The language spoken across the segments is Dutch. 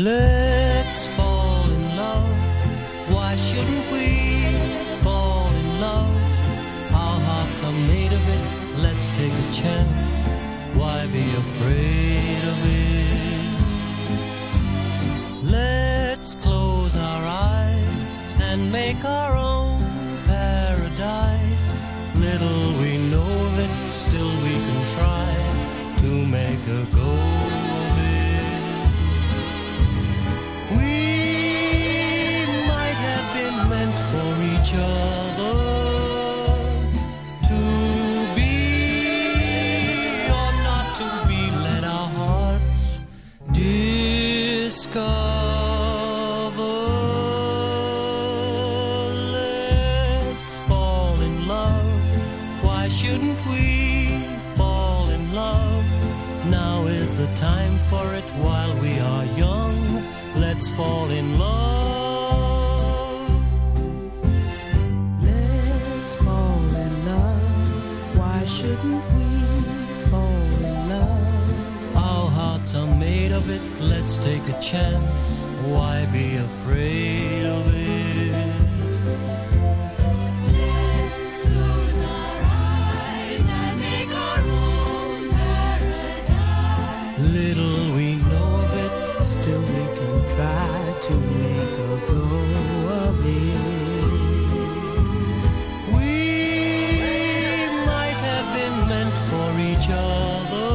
Let's fall in love. Why shouldn't we fall in love? Our hearts are made of it. Let's take a chance. Why be afraid of it? Let's close our eyes and make our own paradise. Little we know of it, still we can try to make a go of it. We might have been meant for each other, to be or not to be. Let our hearts discover. Let's fall in love. Why shouldn't we fall in love? Now is the time for it while we are young. Let's fall in love. Let's fall in love. Why shouldn't we fall in love? Our hearts are made of it. Let's take a chance. Why be afraid of it? Let's close our eyes and make our own paradise. Little we know of it. Still we can try to make a go of it. We might have been meant for each other,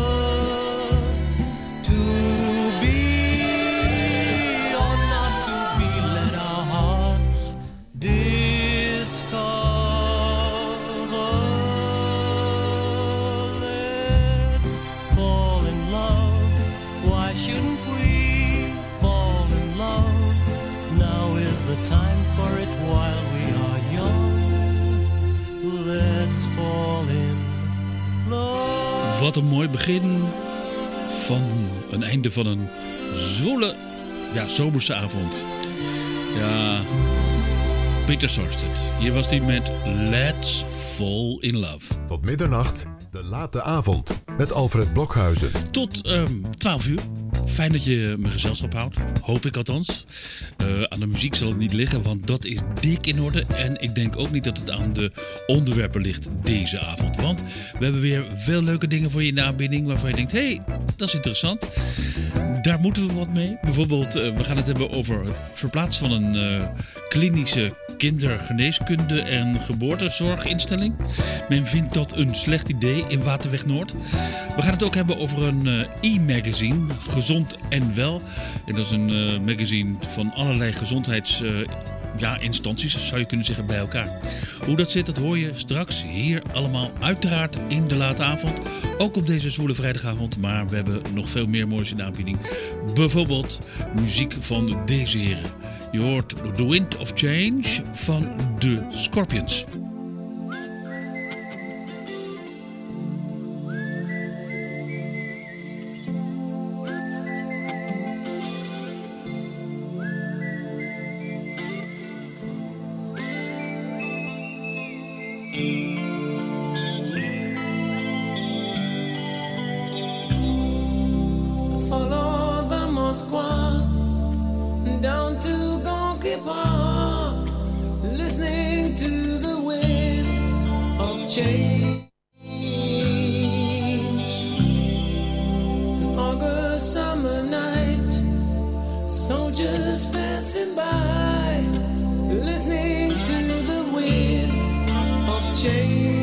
to be or not to be. Let our hearts discover. Let's fall in love. Why shouldn't we fall in love? Now is the time for it while we are young. Let's fall in love. Wat een mooi begin van een einde van een zwoele, zomerse avond. Ja, Peter Sarstedt. Hier was hij met Let's Fall in Love. Tot middernacht, de late avond, met Alfred Blokhuizen. Tot 12 uur. Fijn dat je me gezelschap houdt. Hoop ik althans. Aan de muziek zal het niet liggen, want dat is dik in orde. En ik denk ook niet dat het aan de onderwerpen ligt deze avond. Want we hebben weer veel leuke dingen voor je in de aanbieding waarvan je denkt, hé, dat is interessant. Daar moeten we wat mee. Bijvoorbeeld, we gaan het hebben over het verplaatsen van een klinische kindergeneeskunde en geboortezorginstelling. Men vindt dat een slecht idee in Waterweg Noord. We gaan het ook hebben over een e-magazine, Gezond en Wel. En dat is een magazine van allerlei gezondheidsinstanties, zou je kunnen zeggen, bij elkaar. Hoe dat zit, dat hoor je straks hier allemaal uiteraard in de late avond. Ook op deze zwoele vrijdagavond, maar we hebben nog veel meer moois in de aanbieding. Bijvoorbeeld muziek van deze heren. Je hoort The Wind of Change van The Scorpions. Follow the Moskwa down to Gonky Park, listening to the wind of change. An August summer night, soldiers passing by, listening to the wind of change.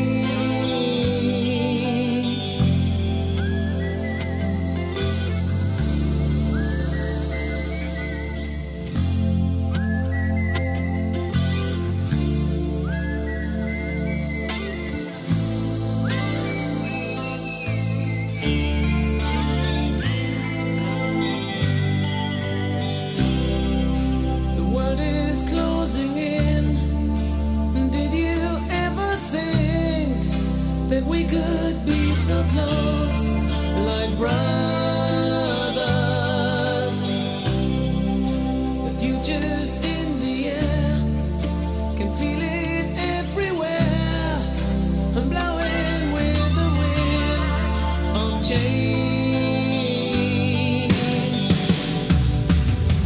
Closing in. Did you ever think that we could be so close, like brothers? The future's in the air, can feel it everywhere. I'm blowing with the wind of change.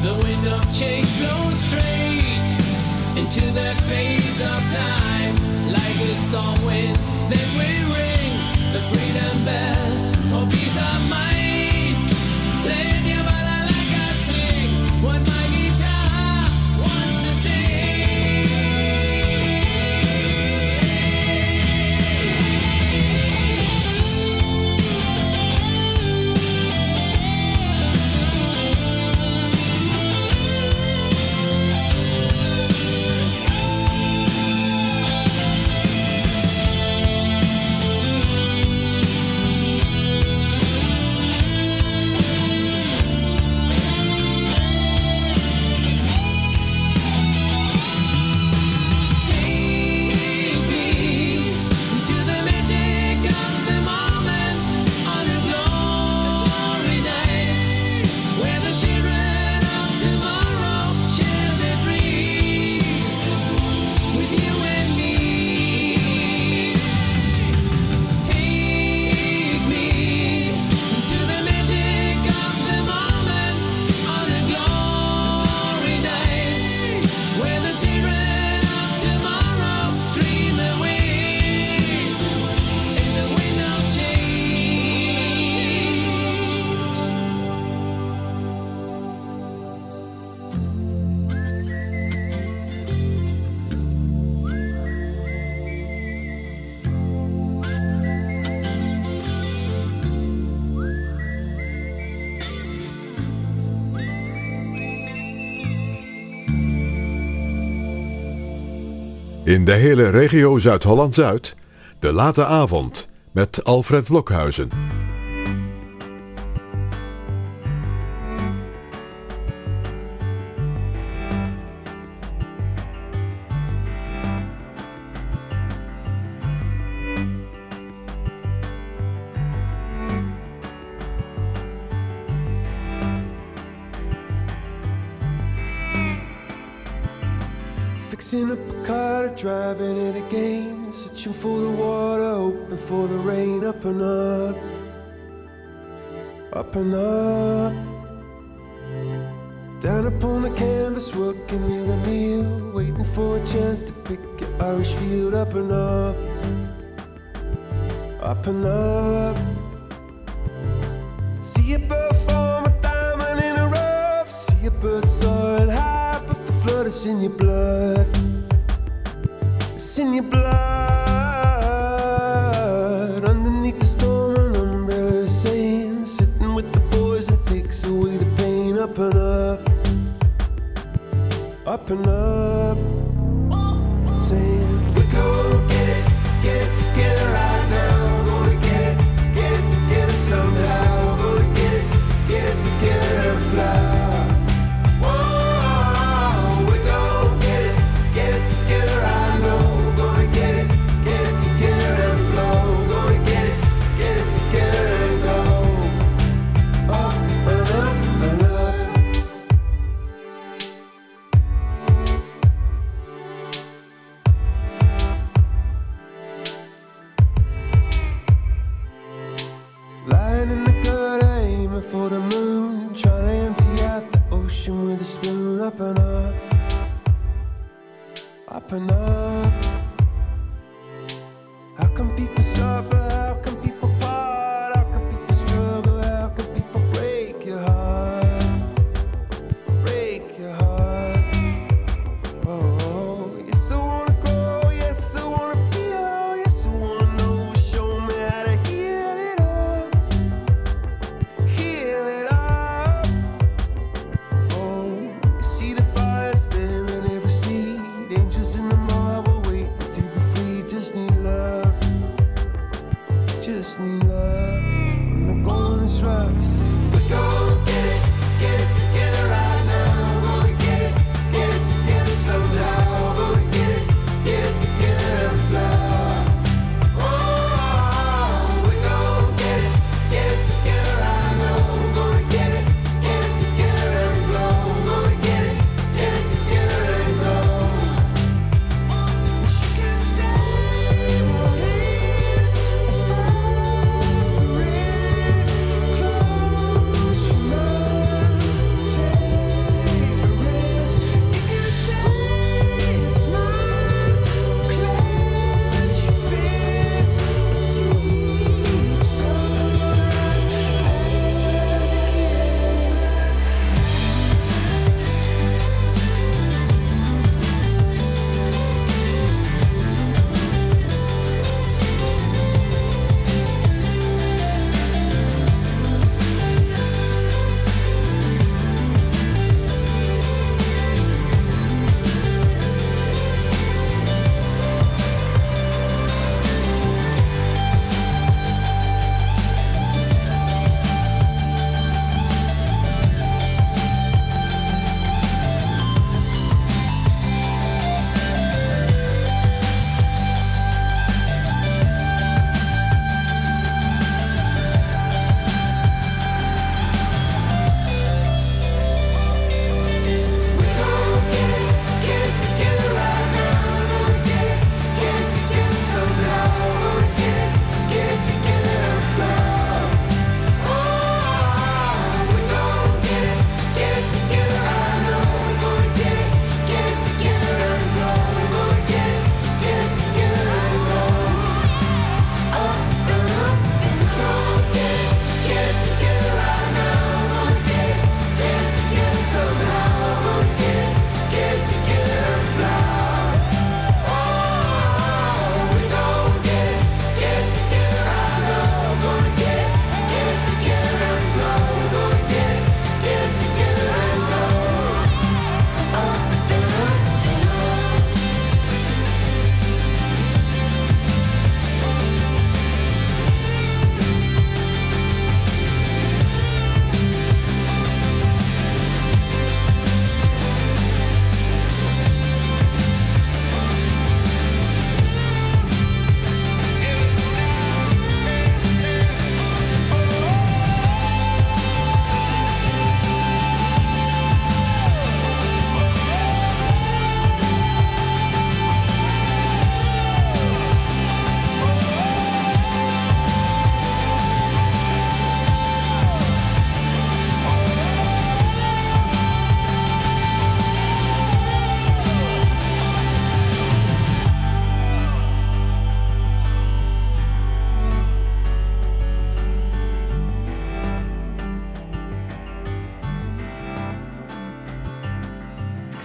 The wind of change blows straight into the face of time. Like a storm wind, then we ring the freedom bell for peace of mind. Playing your ballad like I sing what my guitar wants to sing. In de hele regio Zuid-Holland-Zuid, de late avond met Alfred Blokhuizen. Fixing up a car, driving it again, searching for the water, hoping for the rain. Up and up, up and up. Down upon the canvas, working in a meal, waiting for a chance to pick your Irish field. Up and up, up and up. See a bird form a diamond in a rough, see a bird soaring high, but the flood is in your blood. It's in your blood. Underneath the storm, an umbrella is saying, sitting with the boys, it takes away the pain. Up and up, up and up. It's saying, we're gonna get it together right now. We're gonna get it together somehow. We're gonna get it together and fly. Lying in the gutter, aiming for the moon, trying to empty out the ocean with a spoon. Up and up, up and up. How come people suffer? How come people part? How come people struggle? How come people break your heart? Break your heart. Oh, yes, I wanna grow, yes, I wanna feel, yes, I wanna know. Show me how to heal it up. Heal it up. Oh, you see the fires there in every seed, angels in the mud.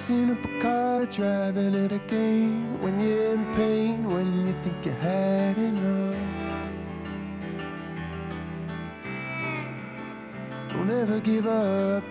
fixing up a car, driving it again. When you're in pain, when you think you had enough. Don't ever give up.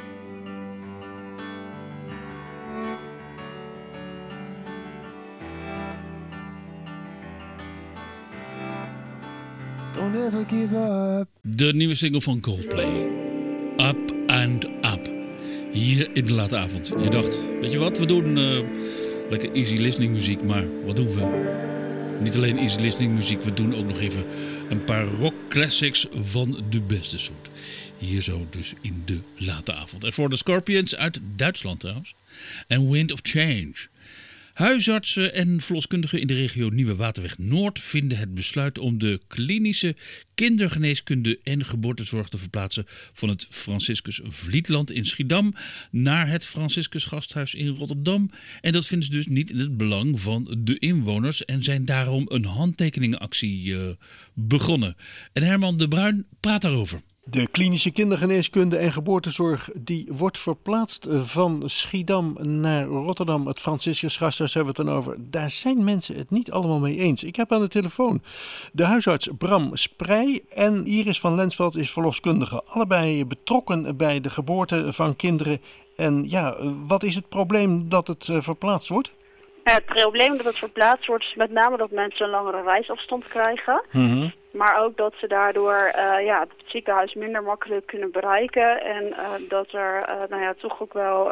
Don't ever give up. De nieuwe single van Coldplay. Up and Up. Hier in de late avond. Je dacht, weet je wat, we doen lekker easy listening muziek. Maar wat doen we? Niet alleen easy listening muziek, we doen ook nog even een paar rock classics van de beste soort. Hier zo dus in de late avond. En voor de Scorpions uit Duitsland trouwens. En Wind of Change. Huisartsen en verloskundigen in de regio Nieuwe Waterweg Noord vinden het besluit om de klinische kindergeneeskunde en geboortezorg te verplaatsen van het Franciscus Vlietland in Schiedam naar het Franciscus Gasthuis in Rotterdam. En dat vinden ze dus niet in het belang van de inwoners en zijn daarom een handtekeningenactie begonnen. En Herman de Bruin praat daarover. De klinische kindergeneeskunde en geboortezorg die wordt verplaatst van Schiedam naar Rotterdam. Het Franciscus Gasthuis hebben we het dan over. Daar zijn mensen het niet allemaal mee eens. Ik heb aan de telefoon de huisarts Bram Sprij en Iris van Lensveld is verloskundige. Allebei betrokken bij de geboorte van kinderen. En ja, wat is het probleem dat het verplaatst wordt? Het probleem dat het verplaatst wordt is met name dat mensen een langere reisafstand krijgen. Mm-hmm. Maar ook dat ze daardoor het ziekenhuis minder makkelijk kunnen bereiken. En dat er toch ook wel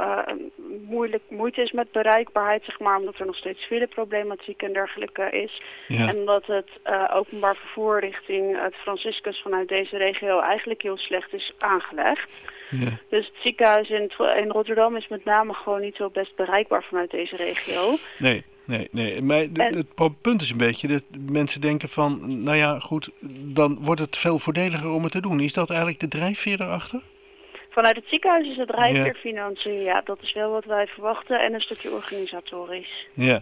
moeite is met bereikbaarheid, zeg maar. Omdat er nog steeds fileproblematiek en dergelijke is. Ja. En dat het openbaar vervoer richting het Franciscus vanuit deze regio eigenlijk heel slecht is aangelegd. Ja. Dus het ziekenhuis in Rotterdam is met name gewoon niet zo best bereikbaar vanuit deze regio. Nee. Maar het punt is een beetje dat mensen denken van, nou ja, goed, dan wordt het veel voordeliger om het te doen. Is dat eigenlijk de drijfveer erachter? Vanuit het ziekenhuis is het drijfveer financiën, ja, dat is wel wat wij verwachten en een stukje organisatorisch. Ja,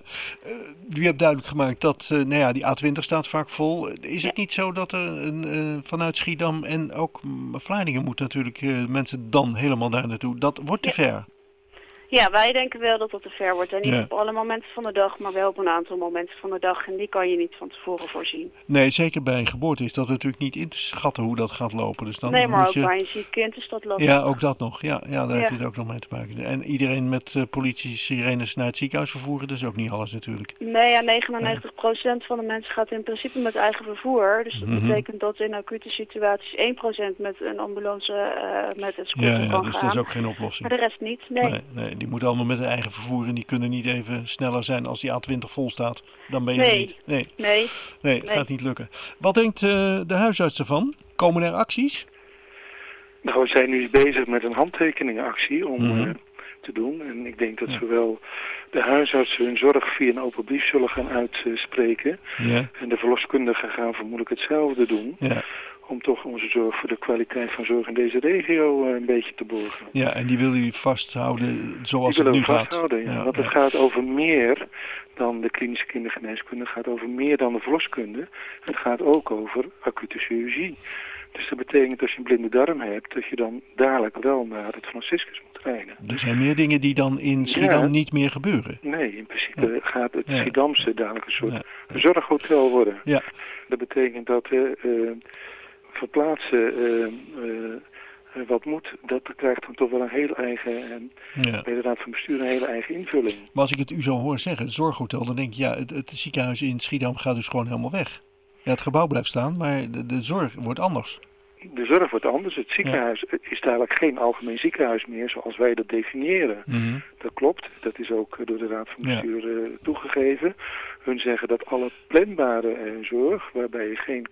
u hebt duidelijk gemaakt dat die A20 staat vaak vol. Is het niet zo dat er vanuit Schiedam en ook Vlaardingen moet natuurlijk mensen dan helemaal daar naartoe? Dat wordt te ver. Ja, wij denken wel dat dat te ver wordt. En niet op alle momenten van de dag, maar wel op een aantal momenten van de dag. En die kan je niet van tevoren voorzien. Nee, zeker bij een geboorte is dat natuurlijk niet in te schatten hoe dat gaat lopen. Dus dan nee, maar ook bij een ziek kind is dat lastig. Ja, ook dat nog. Ja, daar heb je het ook nog mee te maken. En iedereen met politie-sirenes naar het ziekenhuis vervoeren, dat is ook niet alles natuurlijk. Nee, ja, 99% van de mensen gaat in principe met eigen vervoer. Dus dat betekent dat in acute situaties 1% met een ambulance met een scooter kan gaan. Dus dat is ook geen oplossing. Maar de rest niet, Nee, die moeten allemaal met hun eigen vervoer en die kunnen niet even sneller zijn als die A20 vol staat. Dan ben je er niet. Nee, gaat niet lukken. Wat denkt de huisarts ervan? Komen er acties? Nou, we zijn nu bezig met een handtekeningenactie om te doen. En ik denk dat zowel de huisartsen hun zorg via een open brief zullen gaan uitspreken. Ja. En de verloskundigen gaan vermoedelijk hetzelfde doen. Ja. Om toch onze zorg voor de kwaliteit van zorg in deze regio een beetje te borgen. Ja, en die wil u vasthouden zoals het nu gaat. Ja, want het gaat over meer dan de klinische kindergeneeskunde. Het gaat over meer dan de verloskunde. Het gaat ook over acute chirurgie. Dus dat betekent als je een blinde darm hebt, dat je dan dadelijk wel naar het Franciscus moet rijden. Er zijn meer dingen die dan in Schiedam niet meer gebeuren. Nee, in principe gaat het Schiedamse dadelijk een soort zorghotel worden. Ja. Dat betekent dat verplaatsen wat moet, dat krijgt dan toch wel een heel eigen, bij de Raad van Bestuur een hele eigen invulling. Maar als ik het u zo hoor zeggen, het zorghotel, dan denk ik, het ziekenhuis in Schiedam gaat dus gewoon helemaal weg. Ja, het gebouw blijft staan, maar de zorg wordt anders. De zorg wordt anders. Het ziekenhuis is dadelijk geen algemeen ziekenhuis meer zoals wij dat definiëren. Mm-hmm. Dat klopt. Dat is ook door de Raad van Bestuur toegegeven. Hun zeggen dat alle planbare zorg, waarbij je geen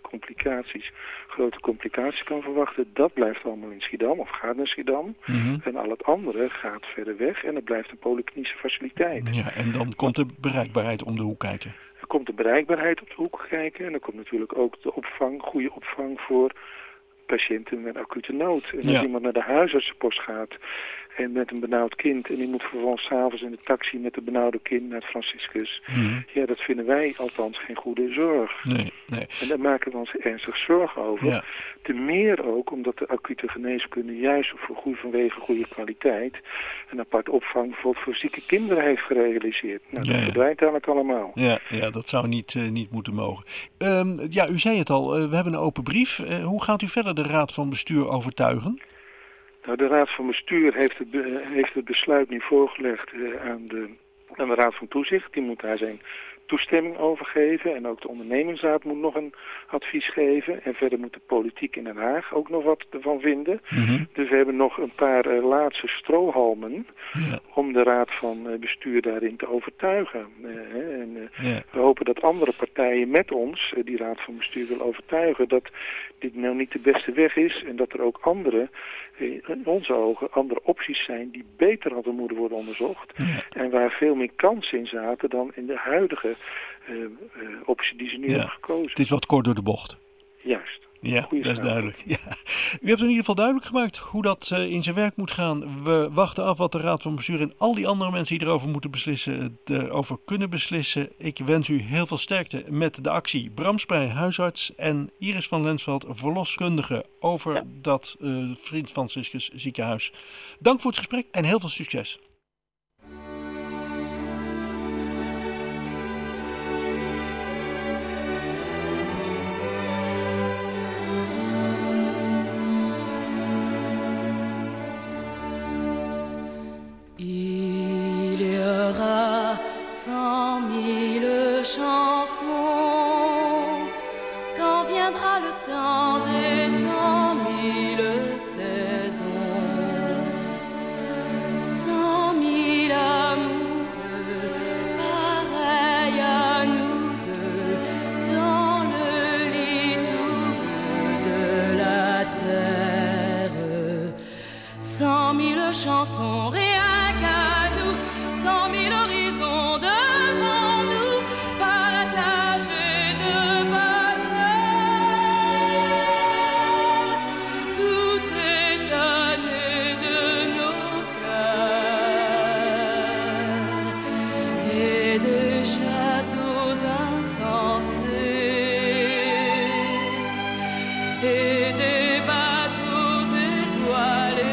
grote complicaties kan verwachten, dat blijft allemaal in Schiedam of gaat naar Schiedam. Mm-hmm. En al het andere gaat verder weg en het blijft een polyklinische faciliteit. Ja, en dan komt de bereikbaarheid om de hoek kijken. Er komt de bereikbaarheid op de hoek kijken en er komt natuurlijk ook de goede opvang voor patiënten met acute nood. En als iemand naar de huisartsenpost gaat en met een benauwd kind en die moet vervolgens 's avonds in de taxi met de benauwde kind naar het Franciscus. Ja, dat vinden wij althans geen goede zorg. Nee. En daar maken we ons ernstig zorgen over. Ja. Te meer ook omdat de acute geneeskunde juist vanwege goede kwaliteit een apart opvang bijvoorbeeld voor zieke kinderen heeft gerealiseerd. Nou, dat verdwijnt eigenlijk allemaal. Ja, dat zou niet moeten mogen. U zei het al, we hebben een open brief. Hoe gaat u verder de Raad van Bestuur overtuigen? Nou, de Raad van Bestuur heeft het besluit nu voorgelegd aan de Raad van Toezicht. Die moet daar zijn toestemming over geven. En ook de ondernemingsraad moet nog een advies geven. En verder moet de politiek in Den Haag ook nog wat ervan vinden. Dus we hebben nog een paar laatste strohalmen om de Raad van Bestuur daarin te overtuigen. We hopen dat andere partijen met ons die Raad van Bestuur willen overtuigen dat dit nou niet de beste weg is. En dat er ook in onze ogen andere opties zijn die beter hadden moeten worden onderzocht. En waar veel meer kansen in zaten dan in de huidige optie die ze nu hebben gekozen. Het is wat kort door de bocht. Juist. Ja, dat is duidelijk. Ja. U hebt in ieder geval duidelijk gemaakt hoe dat in zijn werk moet gaan. We wachten af wat de Raad van Bestuur en al die andere mensen die erover moeten beslissen, erover kunnen beslissen. Ik wens u heel veel sterkte met de actie Bram Spij, huisarts, en Iris van Lensveld, verloskundige, over dat Vriend Franciscus ziekenhuis. Dank voor het gesprek en heel veel succes. Il y aura 100 000 chansons quand viendra le temps des 100 000 saisons. 100 000 amoureux pareils à nous deux dans le lit tout bleu de la terre. 100 000 chansons rien qu'à nous, 100 000 horizons devant nous, partagés de bonheur. Tout est donné de nos cœurs et des châteaux insensés et des bateaux étoilés.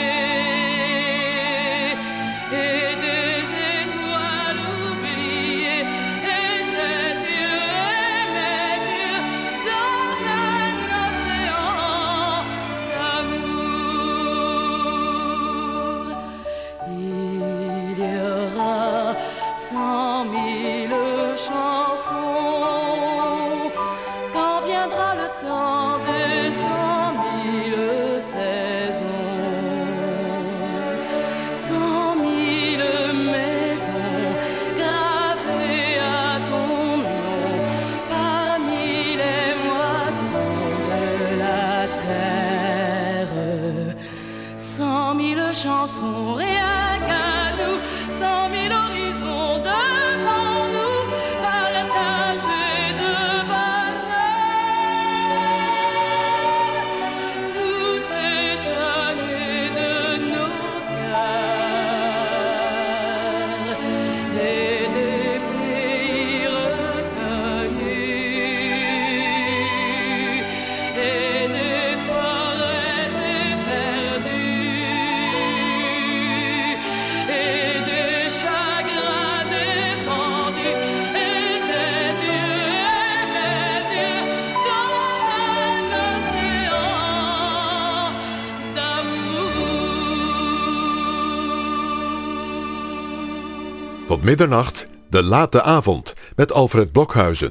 Chansons rien qu'à nous, 100 000 horizons devant nous, partagés de bonheur. Tout est donné de nos cœurs et des pays reconnus et des forêts éperdues. Tot middernacht, de late avond, met Alfred Blokhuizen.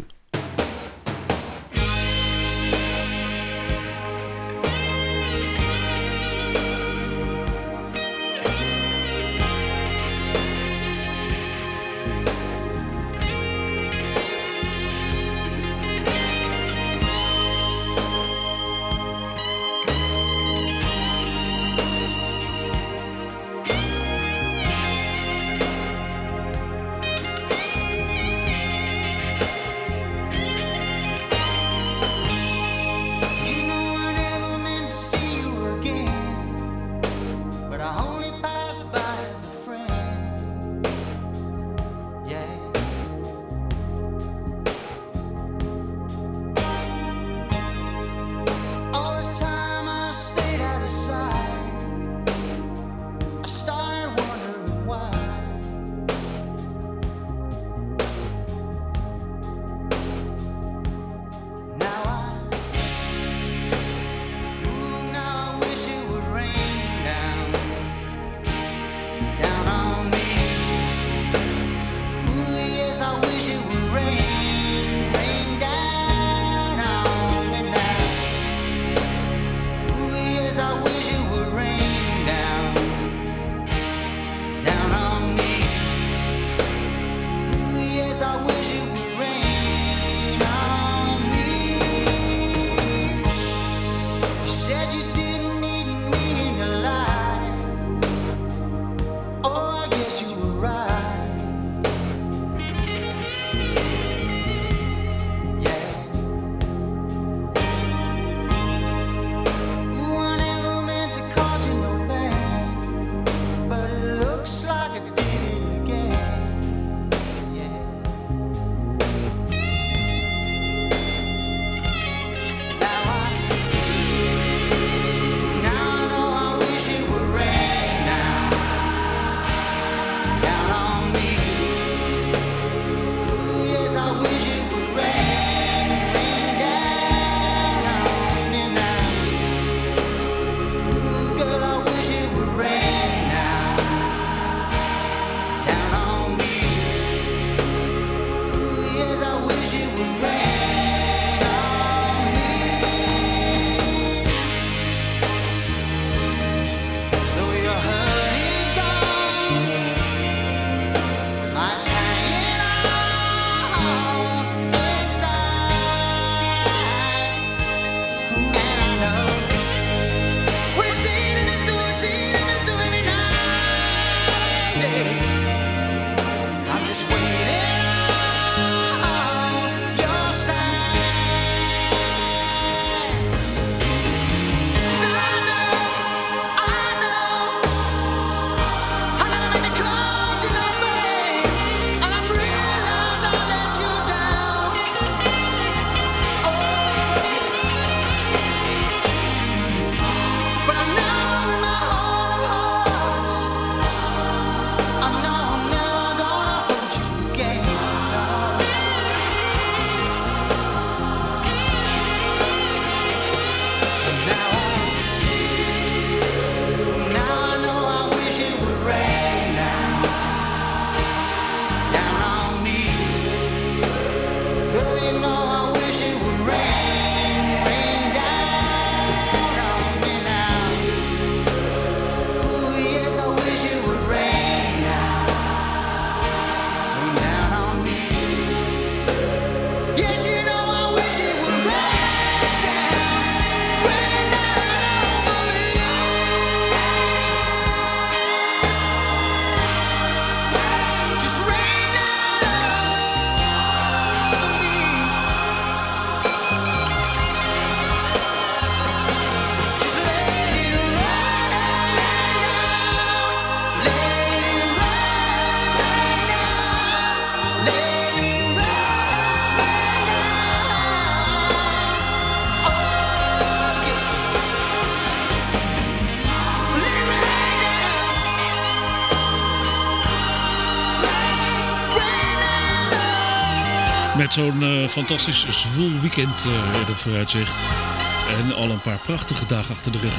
Met zo'n fantastisch zwoel weekend in het vooruitzicht. En al een paar prachtige dagen achter de rug.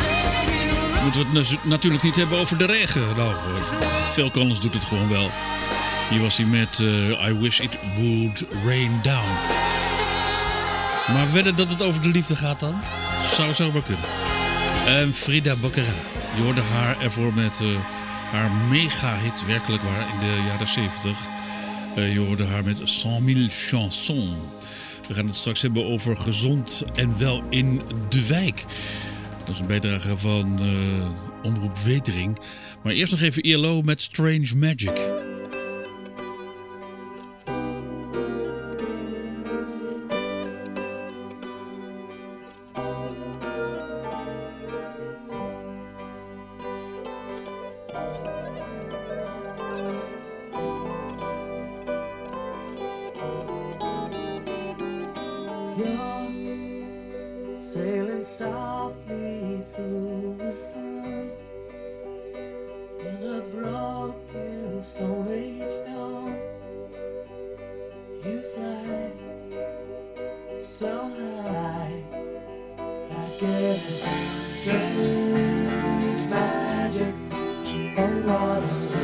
Moeten we het natuurlijk niet hebben over de regen. Nou, Phil Collins doet het gewoon wel. Hier was hij met I Wish It Would Rain Down. Maar wedden dat het over de liefde gaat dan? Zou zo maar kunnen. En Frida Baccarat. Je hoorde haar ervoor met haar mega-hit, werkelijk waar, in de jaren 70. Je hoorde haar met 100.000 chansons. We gaan het straks hebben over gezond en wel in de wijk. Dat is een bijdrage van Omroep Wetering. Maar eerst nog even ILO met Strange Magic. Sailing softly through the sun in a broken Stone Age dawn. You fly so high, I get strange magic on water.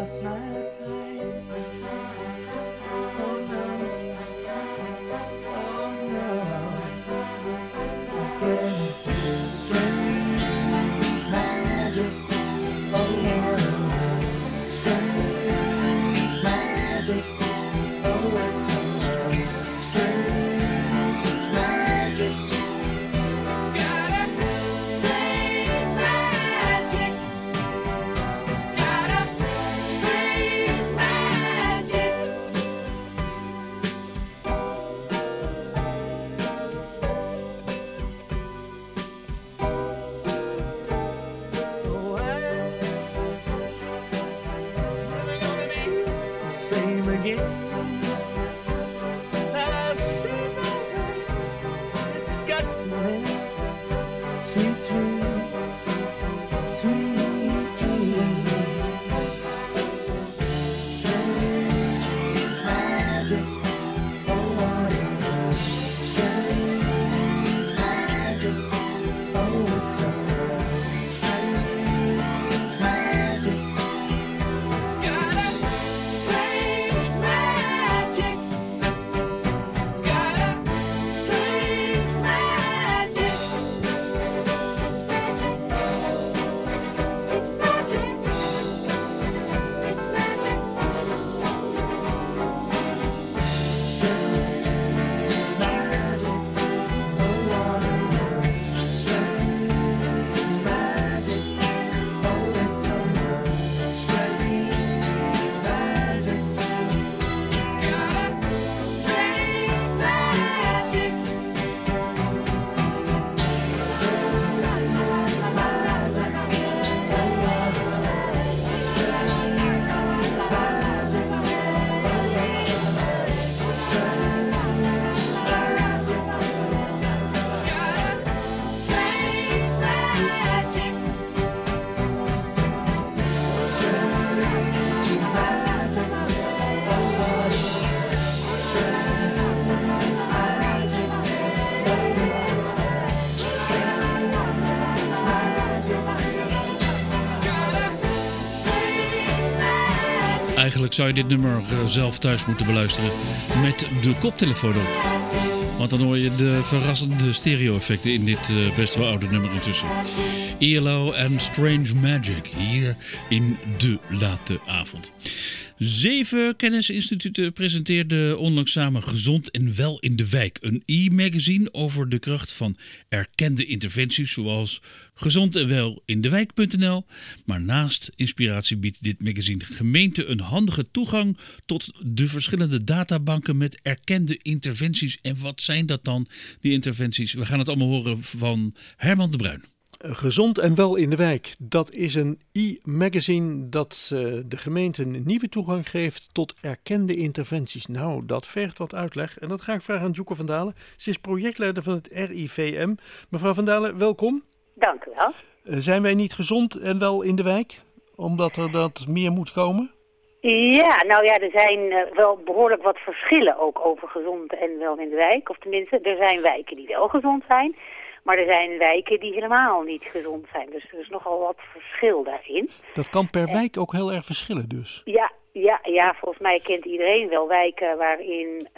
lost my time. Oh no, oh no. Again, strange magic. Oh what a love. Strange magic. Oh what's a love. Strange magic. Got a strange magic. Got a strange magic. Oh, I'm never gonna be the same again. I've seen the way it's got to end. Sweet dream, sweet dream. Strange magic, oh what a love. Strange magic, oh it's a love. Strange magic. Got a strange magic. Got a strange magic. It's magic. It's magic. It's magic. Strange magic. Oh what a love. Strange magic. Oh it's a love. Strange magic. Got a strange magic. Eigenlijk zou je dit nummer zelf thuis moeten beluisteren met de koptelefoon op. Want dan hoor je de verrassende stereo-effecten in dit best wel oude nummer intussen. ELO en Strange Magic hier in de late avond. 7 kennisinstituten presenteerden onlangs samen Gezond en Wel in de Wijk. Een e-magazine over de kracht van erkende interventies zoals gezondenwelindewijk.nl. Maar naast inspiratie biedt dit magazine gemeenten een handige toegang tot de verschillende databanken met erkende interventies. En wat zijn dat dan, die interventies? We gaan het allemaal horen van Herman de Bruin. Gezond en Wel in de Wijk, dat is een e-magazine dat de gemeente een nieuwe toegang geeft tot erkende interventies. Nou, dat vergt wat uitleg en dat ga ik vragen aan Djoeke van Dalen. Ze is projectleider van het RIVM. Mevrouw van Dalen, welkom. Dank u wel. Zijn wij niet gezond en wel in de wijk, omdat er dat meer moet komen? Ja, nou ja, er zijn wel behoorlijk wat verschillen ook over gezond en wel in de wijk. Of tenminste, er zijn wijken die wel gezond zijn. Maar er zijn wijken die helemaal niet gezond zijn. Dus er is nogal wat verschil daarin. Dat kan per wijk ook heel erg verschillen dus. Ja, volgens mij kent iedereen wel wijken waarin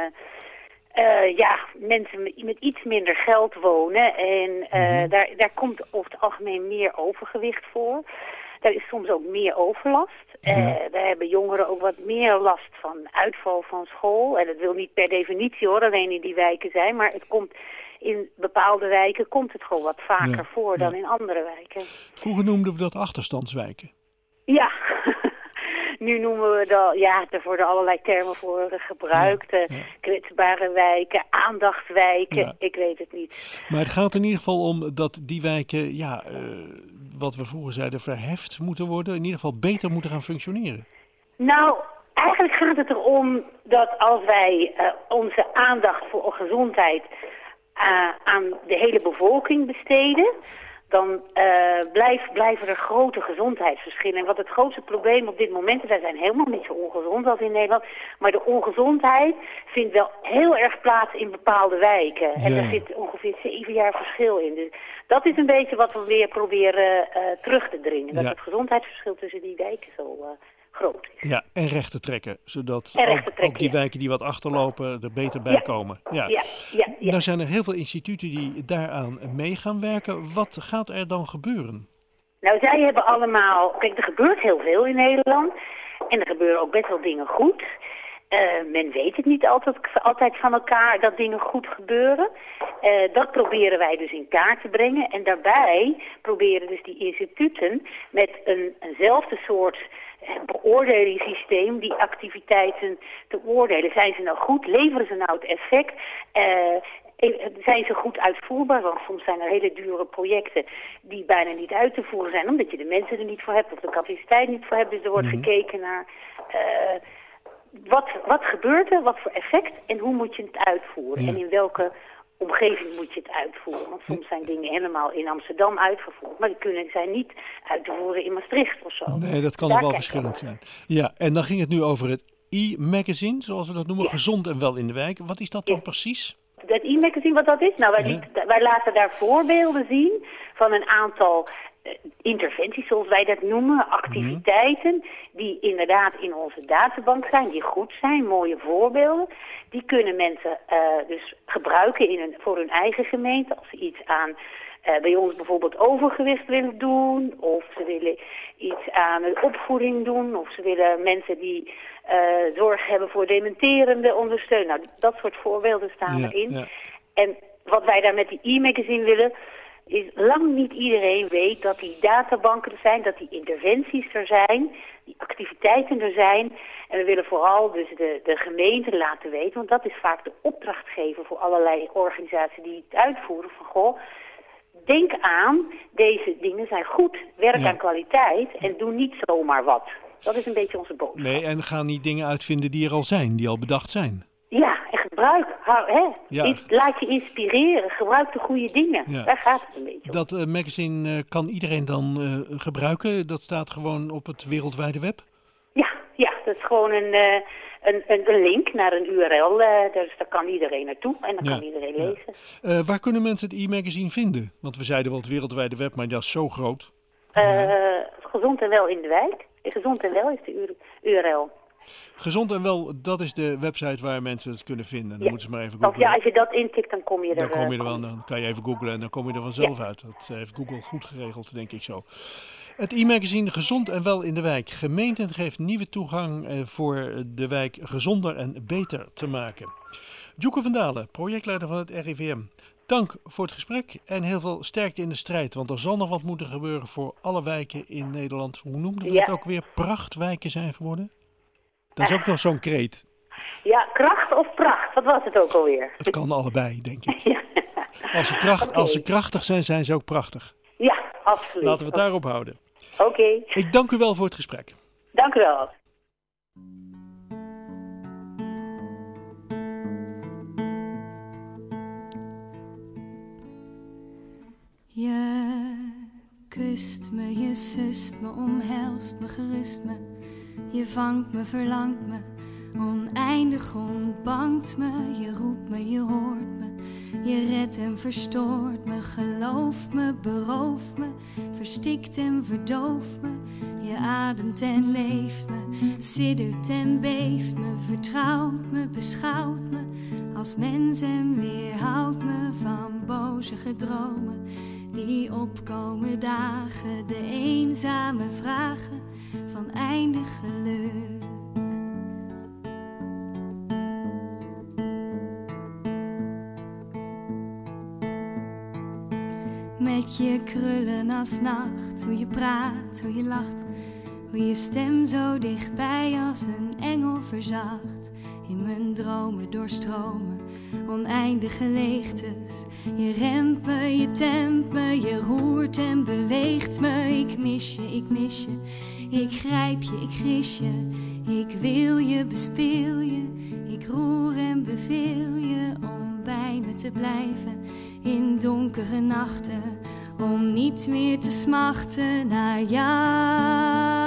mensen met iets minder geld wonen. En daar komt over het algemeen meer overgewicht voor. Daar is soms ook meer overlast. Daar hebben jongeren ook wat meer last van uitval van school. En dat wil niet per definitie hoor, alleen in die wijken zijn. Maar het komt... In bepaalde wijken komt het gewoon wat vaker voor dan in andere wijken. Vroeger noemden we dat achterstandswijken. Ja, nu noemen we dat, er worden allerlei termen voor gebruikt. Kwetsbare wijken, aandachtswijken, ik weet het niet. Maar het gaat in ieder geval om dat die wijken, wat we vroeger zeiden, verheft moeten worden. In ieder geval beter moeten gaan functioneren. Nou, eigenlijk gaat het erom dat als wij onze aandacht voor gezondheid aan de hele bevolking besteden, dan blijven er grote gezondheidsverschillen. En wat het grootste probleem op dit moment is, wij zijn helemaal niet zo ongezond als in Nederland, maar de ongezondheid vindt wel heel erg plaats in bepaalde wijken. En er zit ongeveer 7 jaar verschil in. Dus dat is een beetje wat we weer proberen terug te dringen. Dat het gezondheidsverschil tussen die wijken zo groot is. Ja, en rechten trekken, zodat En rechten trekken, ook die ja. wijken die wat achterlopen er beter bij Ja. komen. Ja. Nou zijn er heel veel instituten die daaraan mee gaan werken. Wat gaat er dan gebeuren? Nou, zij hebben allemaal... Kijk, er gebeurt heel veel in Nederland. En er gebeuren ook best wel dingen goed. Men weet het niet altijd van elkaar dat dingen goed gebeuren. Dat proberen wij dus in kaart te brengen. En daarbij proberen dus die instituten met eenzelfde soort beoordelingssysteem die activiteiten te oordelen. Zijn ze nou goed? Leveren ze nou het effect? Zijn ze goed uitvoerbaar? Want soms zijn er hele dure projecten die bijna niet uit te voeren zijn, omdat je de mensen er niet voor hebt of de capaciteit niet voor hebt. Dus er wordt gekeken naar wat gebeurt er, wat voor effect en hoe moet je het uitvoeren. En in welke omgeving moet je het uitvoeren. Want soms zijn dingen helemaal in Amsterdam uitgevoerd, maar die zijn niet uit te voeren in Maastricht of zo. Nee, dat kan Daar nog wel kijk je verschillend naar. zijn. Ja, en dan ging het nu over het e-magazine, zoals we dat noemen, gezond en wel in de wijk. Wat is dat dan precies? Dat e-magazine, wat dat is? Nou, wij laten daar voorbeelden zien van een aantal interventies, zoals wij dat noemen, activiteiten die inderdaad in onze databank zijn, die goed zijn, mooie voorbeelden. Die kunnen mensen dus gebruiken voor hun eigen gemeente als ze iets aan bij ons bijvoorbeeld overgewicht willen doen, of ze willen iets aan de opvoeding doen, of ze willen mensen die zorg hebben voor dementerende ondersteunen. Nou, dat soort voorbeelden staan erin. Ja. En wat wij daar met die e-magazine willen, is lang niet iedereen weet dat die databanken er zijn, dat die interventies er zijn, die activiteiten er zijn. En we willen vooral dus de gemeente laten weten, want dat is vaak de opdrachtgever voor allerlei organisaties die het uitvoeren, van goh, denk aan, deze dingen zijn goed, werk aan kwaliteit en doe niet zomaar wat. Dat is een beetje onze boodschap. Nee, en ga niet dingen uitvinden die er al zijn, die al bedacht zijn. Ja, en gebruik, laat je inspireren, gebruik de goede dingen. Ja. Daar gaat het een beetje om. Dat magazine kan iedereen dan gebruiken? Dat staat gewoon op het wereldwijde web? Ja, dat is gewoon een link naar een URL. Dus daar kan iedereen naartoe en dan kan iedereen lezen. Waar kunnen mensen het e-magazine vinden? Want we zeiden wel het wereldwijde web, maar dat is zo groot. Gezond en wel in de wijk. Gezond en wel is de URL. Gezond en wel, dat is de website waar mensen het kunnen vinden. Dan moeten ze maar even googlen. Of ja, als je dat intikt, dan kom je er... Dan kan je even googlen en dan kom je er vanzelf uit. Dat heeft Google goed geregeld, denk ik zo. Het e-magazine Gezond en wel in de wijk. Gemeenten geeft nieuwe toegang voor de wijk gezonder en beter te maken. Djoeke van Dalen, projectleider van het RIVM. Dank voor het gesprek en heel veel sterkte in de strijd. Want er zal nog wat moeten gebeuren voor alle wijken in Nederland. Hoe noemden we het ook weer? Prachtwijken zijn geworden? Dat is ook nog zo'n kreet. Ja, kracht of pracht? Wat was het ook alweer? Het kan allebei, denk ik. Als ze krachtig zijn, zijn ze ook prachtig. Ja, absoluut. Laten we het daarop houden. Oké. Ik dank u wel voor het gesprek. Dank u wel. Je kust me, je sust me, omhelst me, gerust me. Je vangt me, verlangt me, oneindig ontbangt me. Je roept me, je hoort me, je redt en verstoort me. Gelooft me, berooft me, verstikt en verdooft me. Je ademt en leeft me, siddert en beeft me. Vertrouwt me, beschouwt me als mens en weerhoudt me van boze gedromen die opkomen dagen, de eenzame vragen van eindig geluk. Met je krullen als nacht, hoe je praat, hoe je lacht, hoe je stem zo dichtbij als een engel verzacht. In mijn dromen doorstromen oneindige leegtes. Je remt me, je tempt me, je roert en beweegt me. Ik mis je, ik mis je, ik grijp je, ik gis je. Ik wil je, bespeel je, ik roer en beveel je om bij me te blijven in donkere nachten, om niet meer te smachten naar jou.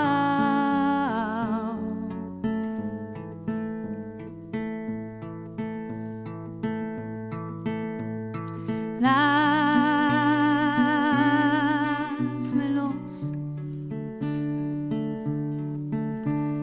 Laat me los.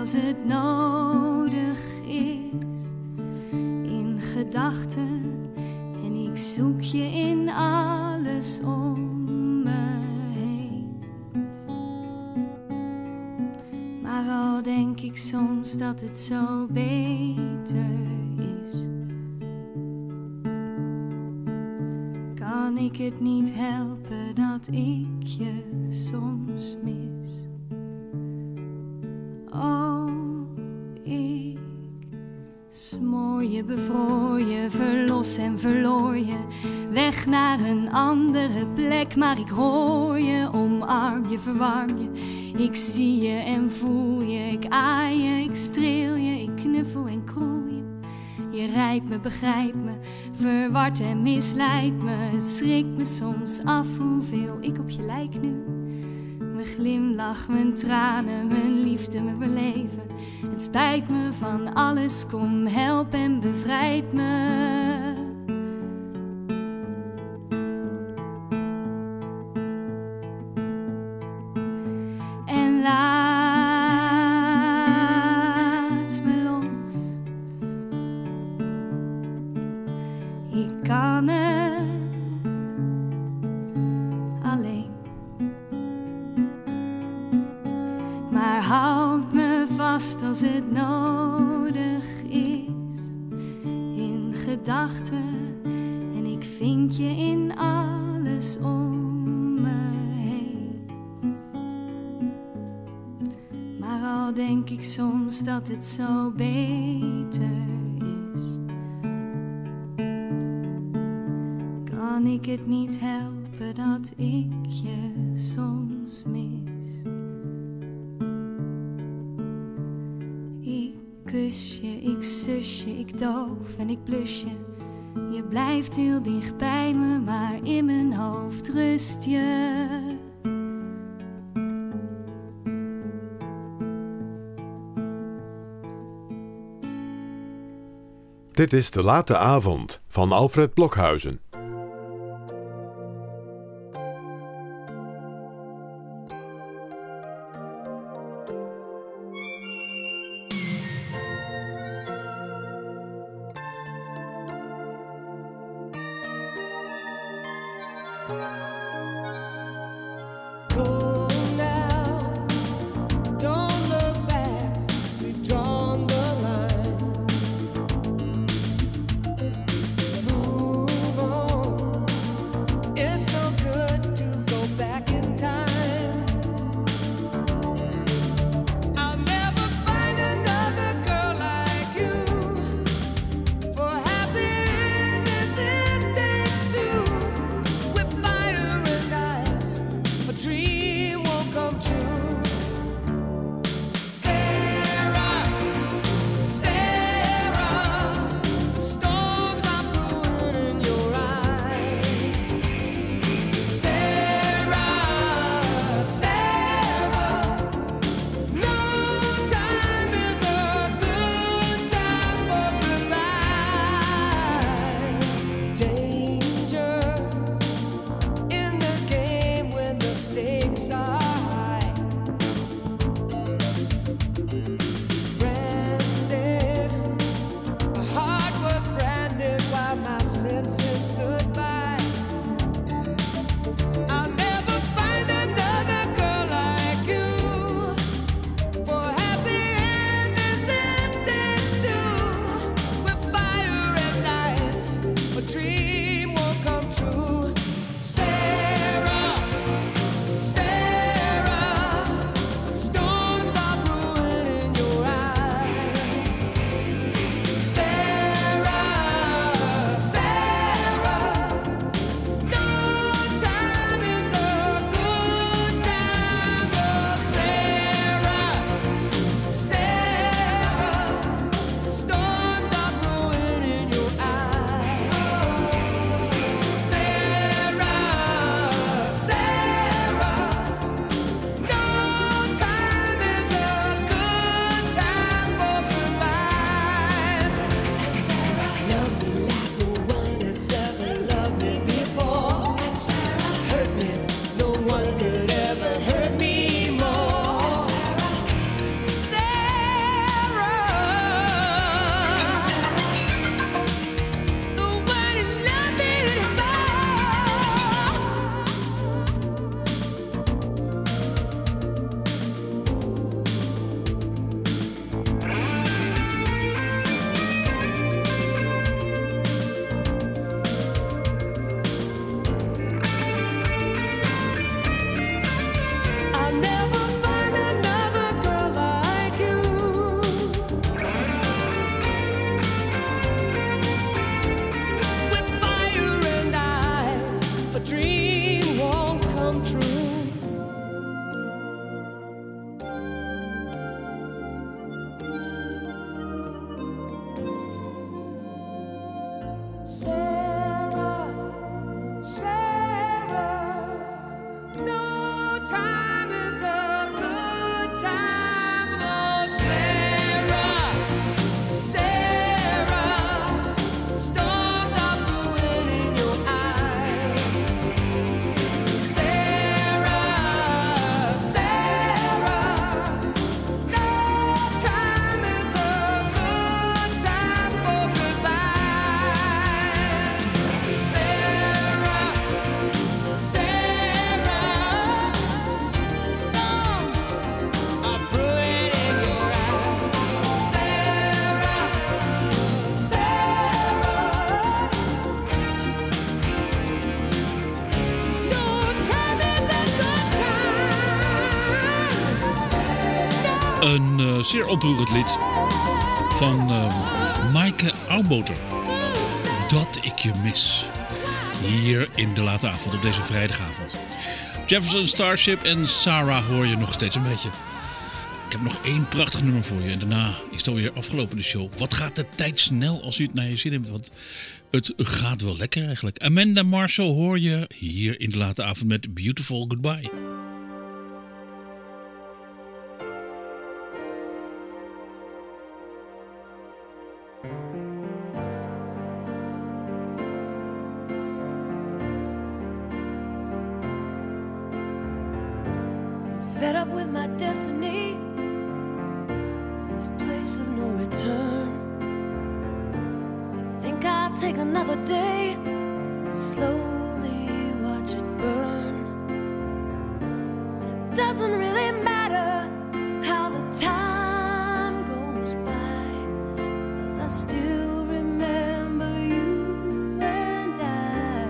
als het nodig is. In gedachten en ik zoek je in alles om me heen. Maar al denk ik soms dat het zo beter is, kan ik het niet helpen dat ik je soms mis. Oh, ik smoor je, bevroor je, verlos en verloor je. Weg naar een andere plek, maar ik hoor je, omarm je, verwarm je. Ik zie je en voel je, ik aai je, ik streel je, ik knuffel en kroel je. Je rijdt me, begrijpt me, verward en misleidt me. Het schrikt me soms af hoeveel ik op je lijk nu. Mijn glimlach, mijn tranen, mijn liefde, mijn beleven. Het spijt me van alles, kom help en bevrijd me. En laat me los. Ik kan het alleen. Maar houd me vast als het nodig is. In gedachten en ik vind je in alles om me heen. Maar al denk ik soms dat het zo beter is, kan ik het niet helpen dat ik je soms mis. Ik kus je, ik sus je, ik doof en ik blus je. Je blijft heel dicht bij me, maar in mijn hoofd rust je. Dit is De Late Avond van Alfred Blokhuizen. Fire zeer ontroerend lied van Maaike Oudboter. Dat ik je mis. Hier in de late avond op deze vrijdagavond. Jefferson Starship en Sarah hoor je nog steeds een beetje. Ik heb nog 1 prachtig nummer voor je en daarna is het alweer afgelopen de show. Wat gaat de tijd snel als u het naar je zin hebt, want het gaat wel lekker eigenlijk. Amanda Marshall hoor je hier in de late avond met Beautiful Goodbye. Fed up with my destiny, this place of no return. I think I'll take another day and slowly watch it burn. It doesn't really matter how the time goes by, 'cause I still remember you and I,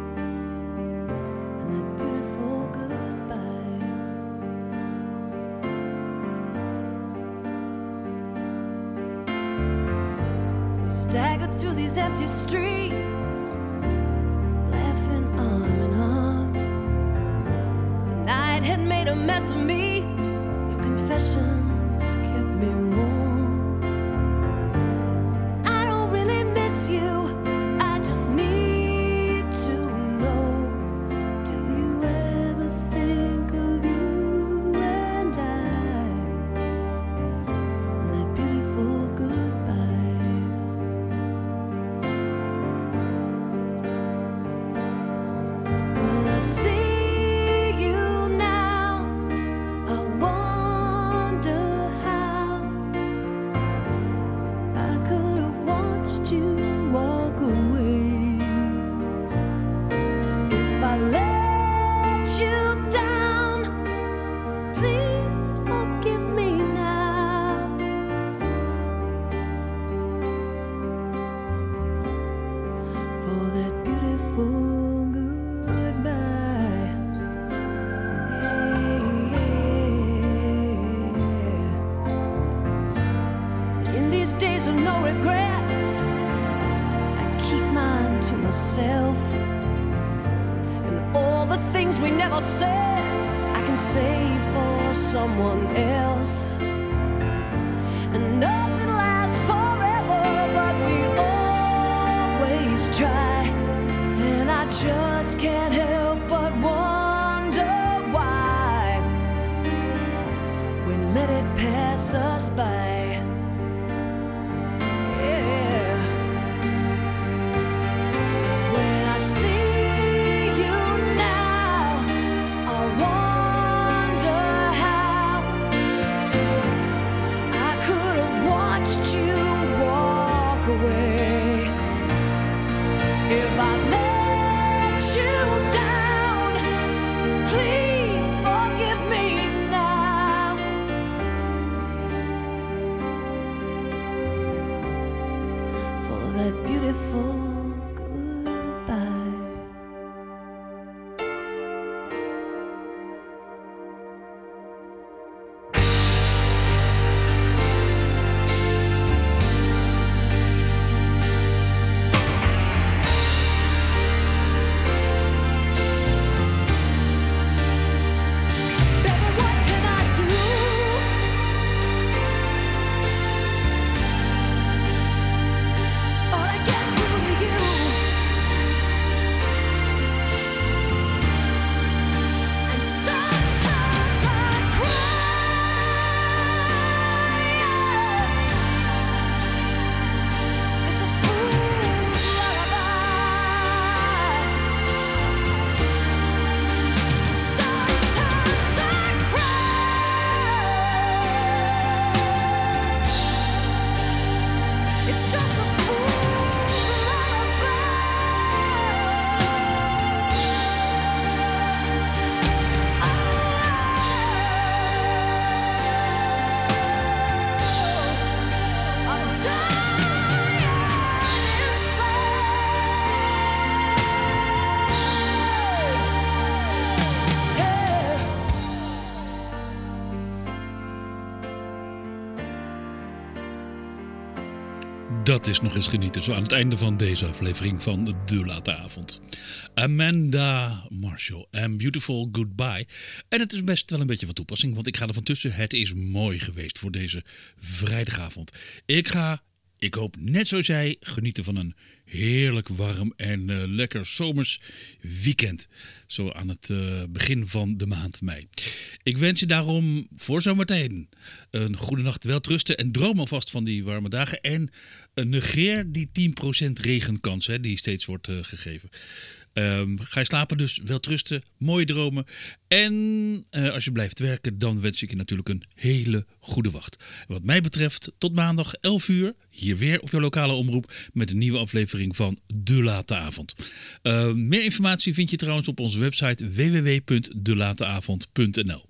and that beautiful goodbye. Staggered through these empty streets, laughing arm in arm. The night had made a mess of me. Your confessions kept me warm. I don't really miss you, I just need to know. Do you ever think of you and I, and that beautiful goodbye? When I see you now, I wonder how I could have watched you walk away. If I let you down, please forgive me now. For that beautiful goodbye. In these days of no regrets, I keep mine to myself. And all the things we never said, I can say for someone else. And nothing lasts forever, but we always try. And I just can't help but wonder why we let it pass us by. Yeah. When I see you now, I wonder how I could have watched you walk away. If I let you down, please forgive me now. For that beautiful goodbye. Baby, what can I do? Or to get through to you? And sometimes I cry. It's a fool's lullaby. Sometimes I cry. It's just a fool's lullaby. I'm tired inside. Dat is nog eens genieten, zo aan het einde van deze aflevering van De Late Avond. Amanda Marshall en Beautiful Goodbye. En het is best wel een beetje van toepassing, want ik ga er van tussen. Het is mooi geweest voor deze vrijdagavond. Ik hoop net zoals jij, genieten van een heerlijk warm en lekker zomers weekend. Zo aan het begin van de maand mei. Ik wens je daarom voor zometeen een goede nacht, welterusten en droom alvast van die warme dagen. En negeer die 10% regenkans die steeds wordt gegeven. Ga je slapen dus, welterusten, mooie dromen. En als je blijft werken, dan wens ik je natuurlijk een hele goede wacht. Wat mij betreft, tot maandag 11 uur, hier weer op jouw lokale omroep met een nieuwe aflevering van De Late Avond. Meer informatie vind je trouwens op onze website www.delateavond.nl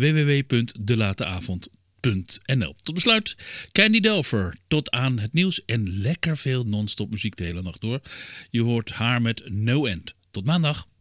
www.delateavond.nl. Tot besluit, Candy Delver, tot aan het nieuws en lekker veel non-stop muziek de hele nacht door. Je hoort haar met No End. Tot maandag.